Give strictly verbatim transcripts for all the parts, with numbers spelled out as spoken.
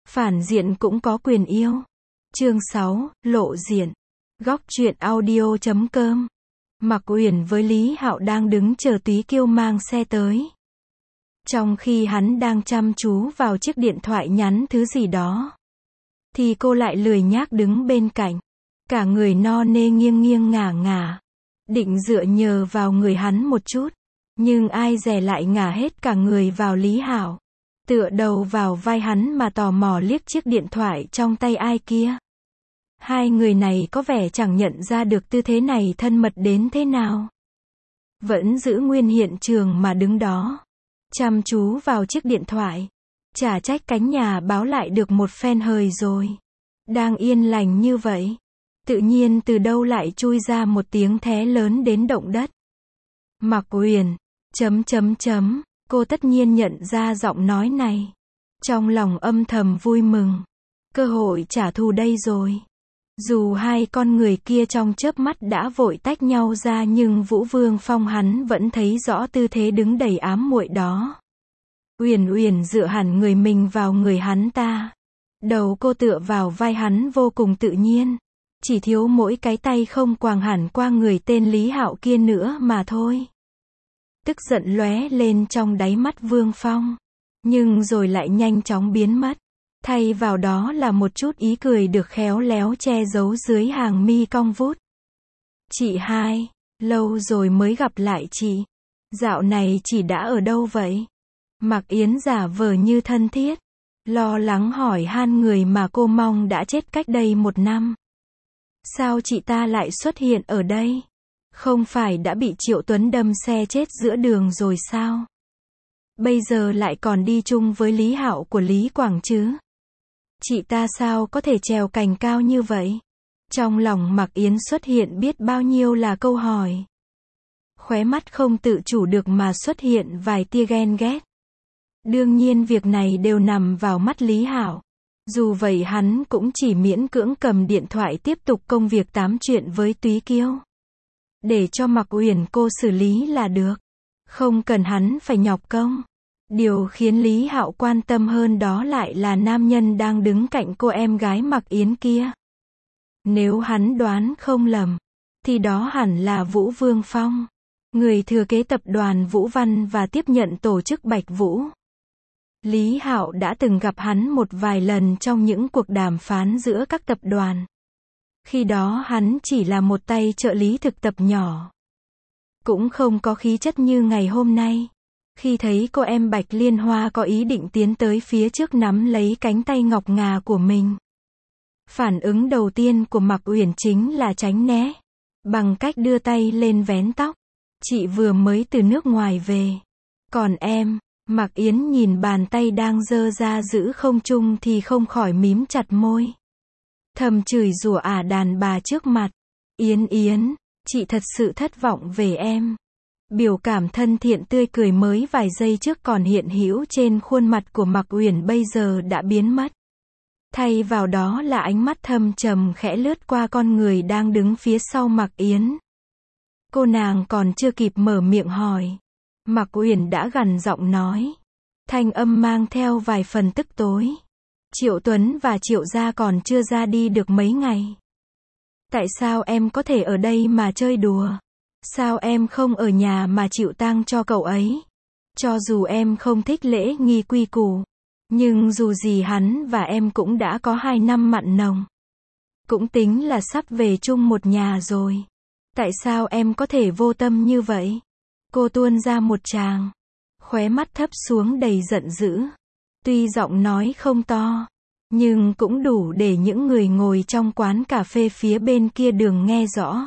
Phản diện cũng có quyền yêu. Chương sáu, lộ diện. Góc truyện audio chấm com. Mạc Uyển với Lý Hạo đang đứng chờ Túy Kiêu mang xe tới. Trong khi hắn đang chăm chú vào chiếc điện thoại nhắn thứ gì đó, thì cô lại lười nhác đứng bên cạnh. Cả người no nê nghiêng nghiêng ngả ngả, định dựa nhờ vào người hắn một chút. Nhưng ai dè lại ngả hết cả người vào Lý Hạo. Tựa đầu vào vai hắn mà tò mò liếc chiếc điện thoại trong tay ai kia. Hai người này có vẻ chẳng nhận ra được tư thế này thân mật đến thế nào. Vẫn giữ nguyên hiện trường mà đứng đó, chăm chú vào chiếc điện thoại. Chả trách cánh nhà báo lại được một phen hời rồi. Đang yên lành như vậy, tự nhiên từ đâu lại chui ra một tiếng thé lớn đến động đất. Mạc Uyển, chấm chấm chấm, cô tất nhiên nhận ra giọng nói này. Trong lòng âm thầm vui mừng. Cơ hội trả thù đây rồi. Dù hai con người kia trong chớp mắt đã vội tách nhau ra, nhưng Vũ Vương Phong hắn vẫn thấy rõ tư thế đứng đầy ám muội đó. Uyển Uyển dựa hẳn người mình vào người hắn ta. Đầu cô tựa vào vai hắn vô cùng tự nhiên. Chỉ thiếu mỗi cái tay không quàng hẳn qua người tên Lý Hạo kia nữa mà thôi. Tức giận lóe lên trong đáy mắt Vương Phong, nhưng rồi lại nhanh chóng biến mất. Thay vào đó là một chút ý cười được khéo léo che giấu dưới hàng mi cong vút. Chị hai, lâu rồi mới gặp lại chị. Dạo này chị đã ở đâu vậy? Mạc Yến giả vờ như thân thiết, lo lắng hỏi han người mà cô mong đã chết cách đây một năm. Sao chị ta lại xuất hiện ở đây? Không phải đã bị Triệu Tuấn đâm xe chết giữa đường rồi sao? Bây giờ lại còn đi chung với Lý Hạo của Lý Quảng chứ? Chị ta sao có thể trèo cành cao như vậy? Trong lòng Mạc Yến xuất hiện biết bao nhiêu là câu hỏi. Khóe mắt không tự chủ được mà xuất hiện vài tia ghen ghét. Đương nhiên việc này đều nằm vào mắt Lý Hạo. Dù vậy hắn cũng chỉ miễn cưỡng cầm điện thoại tiếp tục công việc tám chuyện với Túy Kiêu. Để cho Mạc Uyển cô xử lý là được. Không cần hắn phải nhọc công. Điều khiến Lý Hạo quan tâm hơn đó lại là nam nhân đang đứng cạnh cô em gái Mạc Yến kia. Nếu hắn đoán không lầm, thì đó hẳn là Vũ Vương Phong, người thừa kế tập đoàn Vũ Văn và tiếp nhận tổ chức Bạch Vũ. Lý Hạo đã từng gặp hắn một vài lần trong những cuộc đàm phán giữa các tập đoàn. Khi đó hắn chỉ là một tay trợ lý thực tập nhỏ, cũng không có khí chất như ngày hôm nay. Khi thấy cô em Bạch Liên Hoa có ý định tiến tới phía trước nắm lấy cánh tay ngọc ngà của mình, phản ứng đầu tiên của Mạc Uyển chính là tránh né, bằng cách đưa tay lên vén tóc. Chị vừa mới từ nước ngoài về. Còn em, Mạc Yến nhìn bàn tay đang giơ ra giữ không trung thì không khỏi mím chặt môi. Thầm chửi rủa ả đàn bà trước mặt. Yến Yến, chị thật sự thất vọng về em. Biểu cảm thân thiện tươi cười mới vài giây trước còn hiện hữu trên khuôn mặt của Mạc Uyển bây giờ đã biến mất. Thay vào đó là ánh mắt thâm trầm khẽ lướt qua con người đang đứng phía sau Mạc Yến. Cô nàng còn chưa kịp mở miệng hỏi, Mạc Uyển đã gằn giọng nói. Thanh âm mang theo vài phần tức tối. Triệu Tuấn và Triệu gia còn chưa ra đi được mấy ngày. Tại sao em có thể ở đây mà chơi đùa? Sao em không ở nhà mà chịu tang cho cậu ấy? Cho dù em không thích lễ nghi quy củ, nhưng dù gì hắn và em cũng đã có hai năm mặn nồng. Cũng tính là sắp về chung một nhà rồi. Tại sao em có thể vô tâm như vậy? Cô tuôn ra một tràng, khóe mắt thấp xuống đầy giận dữ. Tuy giọng nói không to, nhưng cũng đủ để những người ngồi trong quán cà phê phía bên kia đường nghe rõ.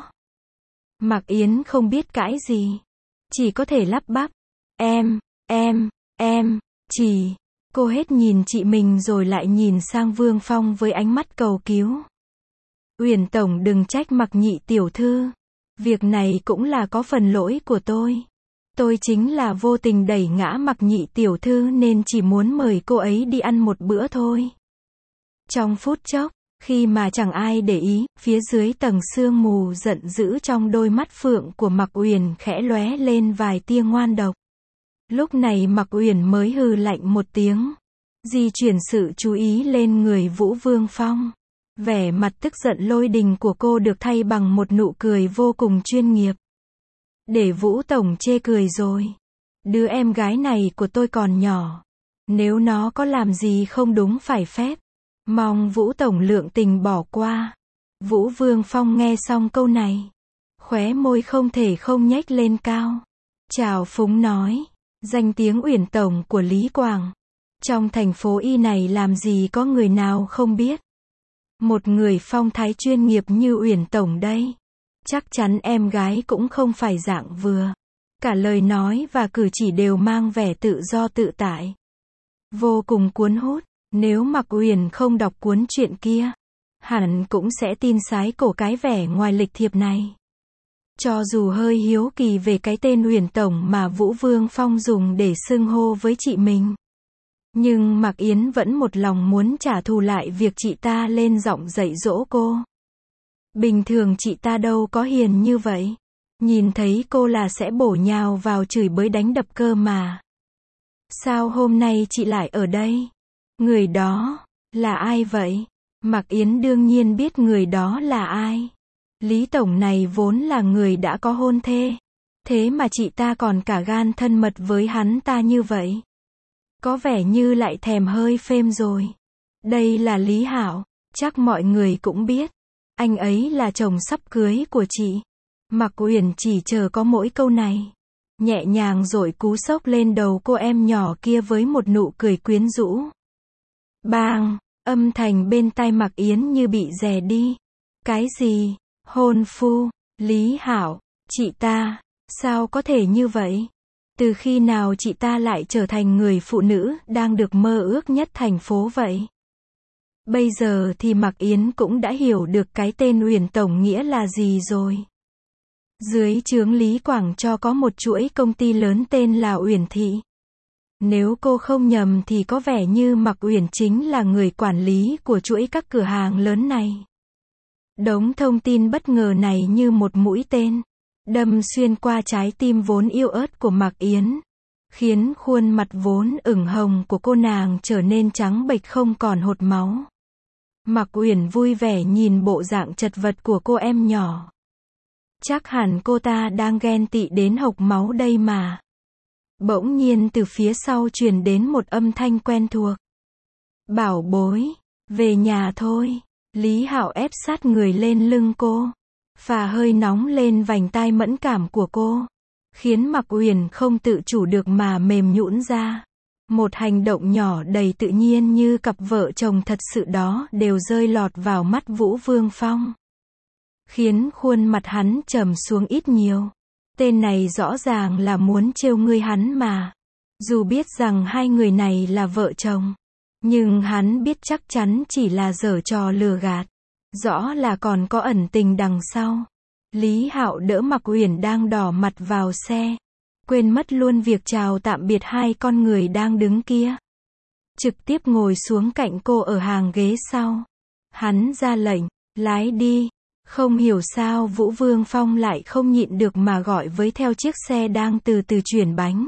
Mạc Yến không biết cãi gì, chỉ có thể lắp bắp. Em, em, em, chỉ. Cô hết nhìn chị mình rồi lại nhìn sang Vương Phong với ánh mắt cầu cứu. Uyển tổng đừng trách Mạc nhị tiểu thư. Việc này cũng là có phần lỗi của tôi. Tôi chính là vô tình đẩy ngã Mạc nhị tiểu thư nên chỉ muốn mời cô ấy đi ăn một bữa thôi. Trong phút chốc, khi mà chẳng ai để ý, phía dưới tầng sương mù giận dữ trong đôi mắt phượng của Mạc Uyển khẽ lóe lên vài tia ngoan độc. Lúc này Mạc Uyển mới hừ lạnh một tiếng. di chuyển sự chú ý lên người Vũ Vương Phong. Vẻ mặt tức giận lôi đình của cô được thay bằng một nụ cười vô cùng chuyên nghiệp. Để Vũ Tổng chê cười rồi. Đứa em gái này của tôi còn nhỏ. Nếu nó có làm gì không đúng phải phép, mong Vũ Tổng lượng tình bỏ qua. Vũ Vương Phong nghe xong câu này, khóe môi không thể không nhếch lên cao. Trào phúng nói, danh tiếng Uyển Tổng của Lý Quảng. Trong thành phố Y này làm gì có người nào không biết. Một người phong thái chuyên nghiệp như Uyển Tổng đây. Chắc chắn em gái cũng không phải dạng vừa. Cả lời nói và cử chỉ đều mang vẻ tự do tự tại. Vô cùng cuốn hút. Nếu Mạc Uyển không đọc cuốn truyện kia, hẳn cũng sẽ tin sái cổ cái vẻ ngoài lịch thiệp này. Cho dù hơi hiếu kỳ về cái tên Uyển Tổng mà Vũ Vương Phong dùng để xưng hô với chị mình, nhưng Mạc Yến vẫn một lòng muốn trả thù lại việc chị ta lên giọng dạy dỗ cô. Bình thường chị ta đâu có hiền như vậy. Nhìn thấy cô là sẽ bổ nhào vào chửi bới đánh đập cơ mà. Sao hôm nay chị lại ở đây? Người đó là ai vậy? Mạc Yến đương nhiên biết người đó là ai. Lý Tổng này vốn là người đã có hôn thê. Thế mà chị ta còn cả gan thân mật với hắn ta như vậy. Có vẻ như lại thèm hơi phêm rồi. Đây là Lý Hạo, chắc mọi người cũng biết. Anh ấy là chồng sắp cưới của chị. Mạc Uyển chỉ chờ có mỗi câu này. Nhẹ nhàng dội cú sốc lên đầu cô em nhỏ kia với một nụ cười quyến rũ. Bang! Âm thanh bên tai Mạc Yến như bị dè đi. Cái gì? Hôn phu? Lý Hạo? Chị ta? Sao có thể như vậy? Từ khi nào chị ta lại trở thành người phụ nữ đang được mơ ước nhất thành phố vậy? Bây giờ thì Mạc Yến cũng đã hiểu được cái tên Uyển Tổng nghĩa là gì rồi. Dưới trướng Lý Quảng cho có một chuỗi công ty lớn tên là Uyển Thị. Nếu cô không nhầm thì có vẻ như Mạc Uyển chính là người quản lý của chuỗi các cửa hàng lớn này. Đống thông tin bất ngờ này như một mũi tên, đâm xuyên qua trái tim vốn yêu ớt của Mạc Yến, khiến khuôn mặt vốn ửng hồng của cô nàng trở nên trắng bệch không còn hột máu. Mạc Uyển vui vẻ nhìn bộ dạng chật vật của cô em nhỏ. Chắc hẳn cô ta đang ghen tị đến hộc máu đây mà. Bỗng nhiên từ phía sau truyền đến một âm thanh quen thuộc. Bảo bối, về nhà thôi. Lý Hạo ép sát người lên lưng cô, phả hơi nóng lên vành tai mẫn cảm của cô, khiến Mạc Uyển không tự chủ được mà mềm nhũn ra. Một hành động nhỏ đầy tự nhiên như cặp vợ chồng thật sự đó đều rơi lọt vào mắt Vũ Vương Phong, khiến khuôn mặt hắn trầm xuống ít nhiều. Tên này rõ ràng là muốn trêu ngươi hắn mà. Dù biết rằng hai người này là vợ chồng, nhưng hắn biết chắc chắn chỉ là giở trò lừa gạt. Rõ là còn có ẩn tình đằng sau. Lý Hạo đỡ Mạc Uyển đang đỏ mặt vào xe, quên mất luôn việc chào tạm biệt hai con người đang đứng kia. Trực tiếp ngồi xuống cạnh cô ở hàng ghế sau. Hắn ra lệnh, lái đi. Không hiểu sao Vũ Vương Phong lại không nhịn được mà gọi với theo chiếc xe đang từ từ chuyển bánh.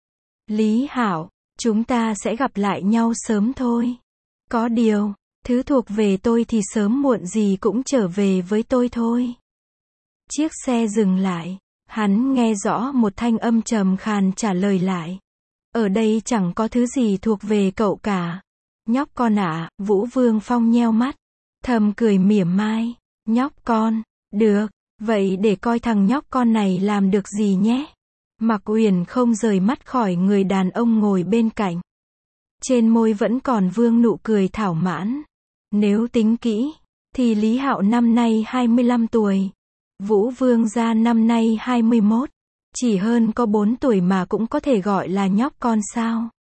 Lý Hạo, chúng ta sẽ gặp lại nhau sớm thôi. Có điều, thứ thuộc về tôi thì sớm muộn gì cũng trở về với tôi thôi. Chiếc xe dừng lại, hắn nghe rõ một thanh âm trầm khàn trả lời lại. Ở đây chẳng có thứ gì thuộc về cậu cả. Nhóc con ạ, à, Vũ Vương Phong nheo mắt, thầm cười mỉa mai. Nhóc con, được, vậy để coi thằng nhóc con này làm được gì nhé. Mạc Uyển không rời mắt khỏi người đàn ông ngồi bên cạnh. Trên môi vẫn còn vương nụ cười thảo mãn. Nếu tính kỹ, thì Lý Hạo năm nay hai mươi lăm tuổi. Vũ Vương gia năm nay hai mươi mốt. Chỉ hơn có bốn tuổi mà cũng có thể gọi là nhóc con sao.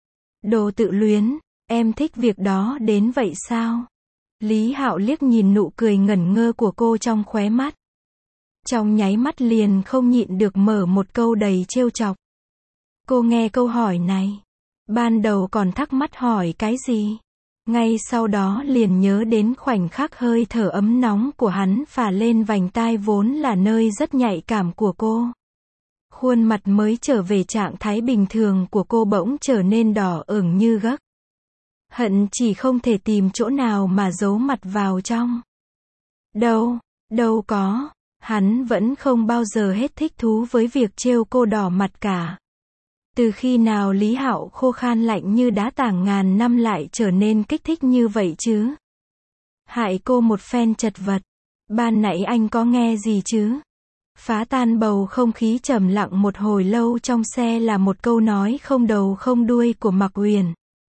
Đồ tự luyến, em thích việc đó đến vậy sao? Lý Hạo liếc nhìn nụ cười ngẩn ngơ của cô trong khóe mắt. Trong nháy mắt liền không nhịn được mở một câu đầy trêu chọc. Cô nghe câu hỏi này, ban đầu còn thắc mắc hỏi cái gì, ngay sau đó liền nhớ đến khoảnh khắc hơi thở ấm nóng của hắn phả lên vành tai vốn là nơi rất nhạy cảm của cô. Khuôn mặt mới trở về trạng thái bình thường của cô bỗng trở nên đỏ ửng như gấc. Hận chỉ không thể tìm chỗ nào mà giấu mặt vào trong. Đâu, đâu có, hắn vẫn không bao giờ hết thích thú với việc trêu cô đỏ mặt cả. Từ khi nào Lý Hạo khô khan lạnh như đá tảng ngàn năm lại trở nên kích thích như vậy chứ? Hại cô một phen chật vật. Ban nãy anh có nghe gì chứ? Phá tan bầu không khí trầm lặng một hồi lâu trong xe là một câu nói không đầu không đuôi của Mạc Uyển.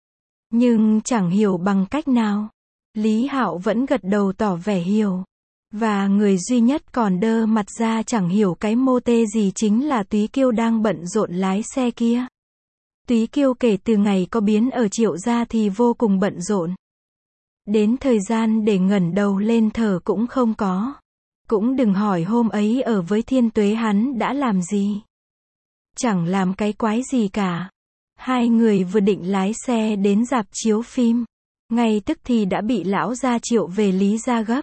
Nhưng chẳng hiểu bằng cách nào. Lý Hạo vẫn gật đầu tỏ vẻ hiểu. Và người duy nhất còn đơ mặt ra chẳng hiểu cái mô tê gì chính là Túy Kiêu đang bận rộn lái xe kia. Túy Kiêu kể từ ngày có biến ở Triệu gia thì vô cùng bận rộn. Đến thời gian để ngẩng đầu lên thở cũng không có. Cũng đừng hỏi hôm ấy ở với Thiên Tuế hắn đã làm gì. Chẳng làm cái quái gì cả. Hai người vừa định lái xe đến rạp chiếu phim. Ngay tức thì đã bị lão gia Triệu về Lý gia gấp.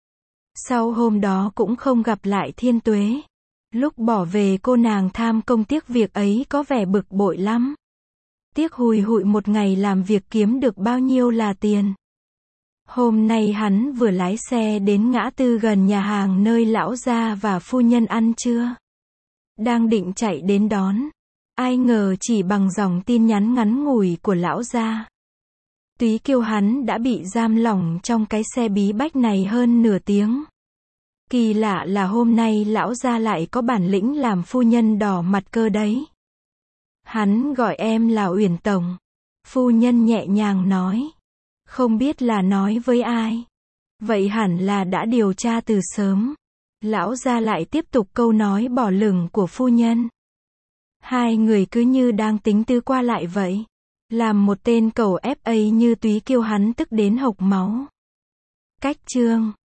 Sau hôm đó cũng không gặp lại Thiên Tuế. Lúc bỏ về cô nàng tham công tiếc việc ấy có vẻ bực bội lắm. Tiếc hùi hụi một ngày làm việc kiếm được bao nhiêu là tiền. Hôm nay hắn vừa lái xe đến ngã tư gần nhà hàng nơi lão gia và phu nhân ăn trưa. Đang định chạy đến đón. Ai ngờ chỉ bằng dòng tin nhắn ngắn ngủi của lão gia. Túy Kiêu hắn đã bị giam lỏng trong cái xe bí bách này hơn nửa tiếng. Kỳ lạ là hôm nay lão gia lại có bản lĩnh làm phu nhân đỏ mặt cơ đấy. Hắn gọi em là Uyển tổng. Phu nhân nhẹ nhàng nói. Không biết là nói với ai. Vậy hẳn là đã điều tra từ sớm. Lão gia lại tiếp tục câu nói bỏ lửng của phu nhân. Hai người cứ như đang tính tư qua lại vậy. Làm một tên cẩu ép a như Túy Kiêu hắn tức đến hộc máu. Cách chương